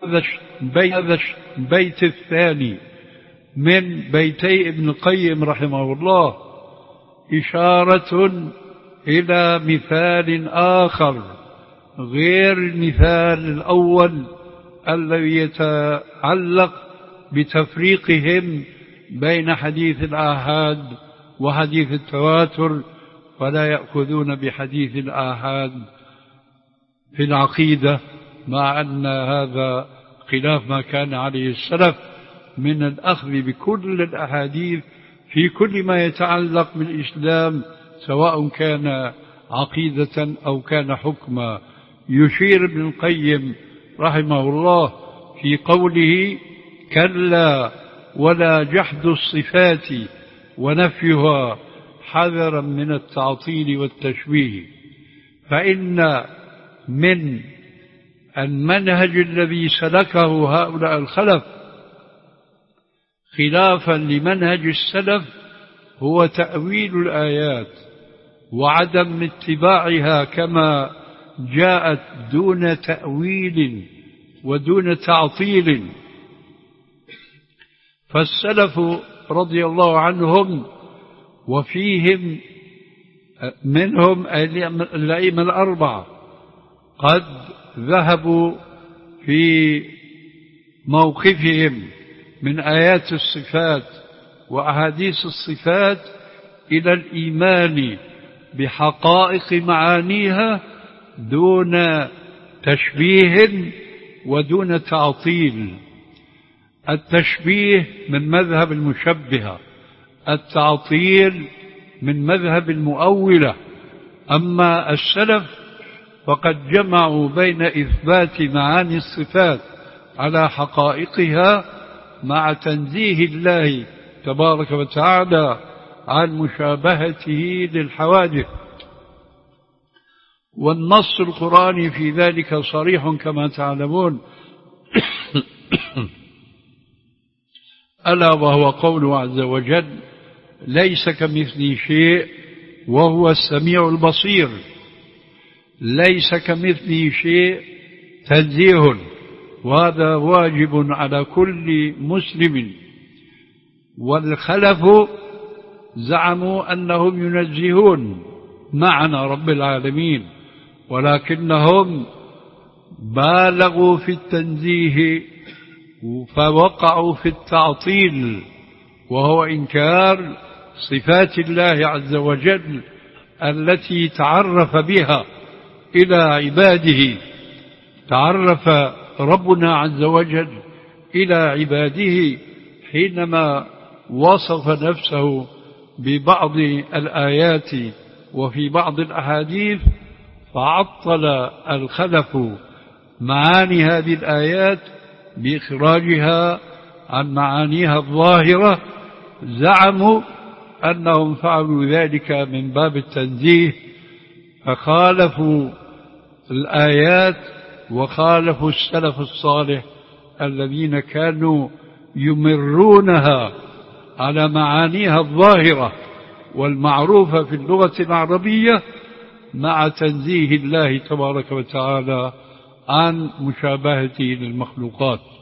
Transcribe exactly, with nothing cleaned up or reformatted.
هذا البيت الثاني من بيتي ابن القيم رحمه الله إشارة إلى مثال آخر غير المثال الأول الذي يتعلق بتفريقهم بين حديث الآحاد وحديث التواتر، فلا يأخذون بحديث الآحاد في العقيدة، مع أن هذا خلاف ما كان عليه السلف من الأخذ بكل الأحاديث في كل ما يتعلق بالإسلام، سواء كان عقيدة أو كان حكما. يشير ابن القيم رحمه الله في قوله: كلا ولا جحد الصفات ونفيها حذرا من التعطيل والتشبيه، فإن من المنهج الذي سلكه هؤلاء الخلف خلافا لمنهج السلف هو تأويل الآيات وعدم اتباعها كما جاءت دون تأويل ودون تعطيل. فالسلف رضي الله عنهم وفيهم منهم الأئمة الأربعة قد ذهبوا في موقفهم من آيات الصفات وأحاديث الصفات إلى الإيمان بحقائق معانيها دون تشبيه ودون تعطيل. التشبيه من مذهب المشبهة، التعطيل من مذهب المؤولة. أما السلف فقد جمعوا بين إثبات معاني الصفات على حقائقها مع تنزيه الله تبارك وتعالى عن مشابهته للحوادث، والنص القرآني في ذلك صريح كما تعلمون. ألا وهو قوله عز وجل: ليس كمثله شيء وهو السميع البصير. ليس كمثله شيء تنزيه، وهذا واجب على كل مسلم. والخلف زعموا أنهم ينزهون معنى رب العالمين، ولكنهم بالغوا في التنزيه فوقعوا في التعطيل، وهو إنكار صفات الله عز وجل التي تعرف بها إلى عباده. تعرف ربنا عز وجل إلى عباده حينما وصف نفسه ببعض الآيات وفي بعض الأحاديث، فعطل الخلف معاني هذه الآيات بإخراجها عن معانيها الظاهرة. زعموا أنهم فعلوا ذلك من باب التنزيه، فخالفوا الآيات وخالفوا السلف الصالح الذين كانوا يمرونها على معانيها الظاهرة والمعروفة في اللغة العربية، مع تنزيه الله تبارك وتعالى عن مشابهته للمخلوقات.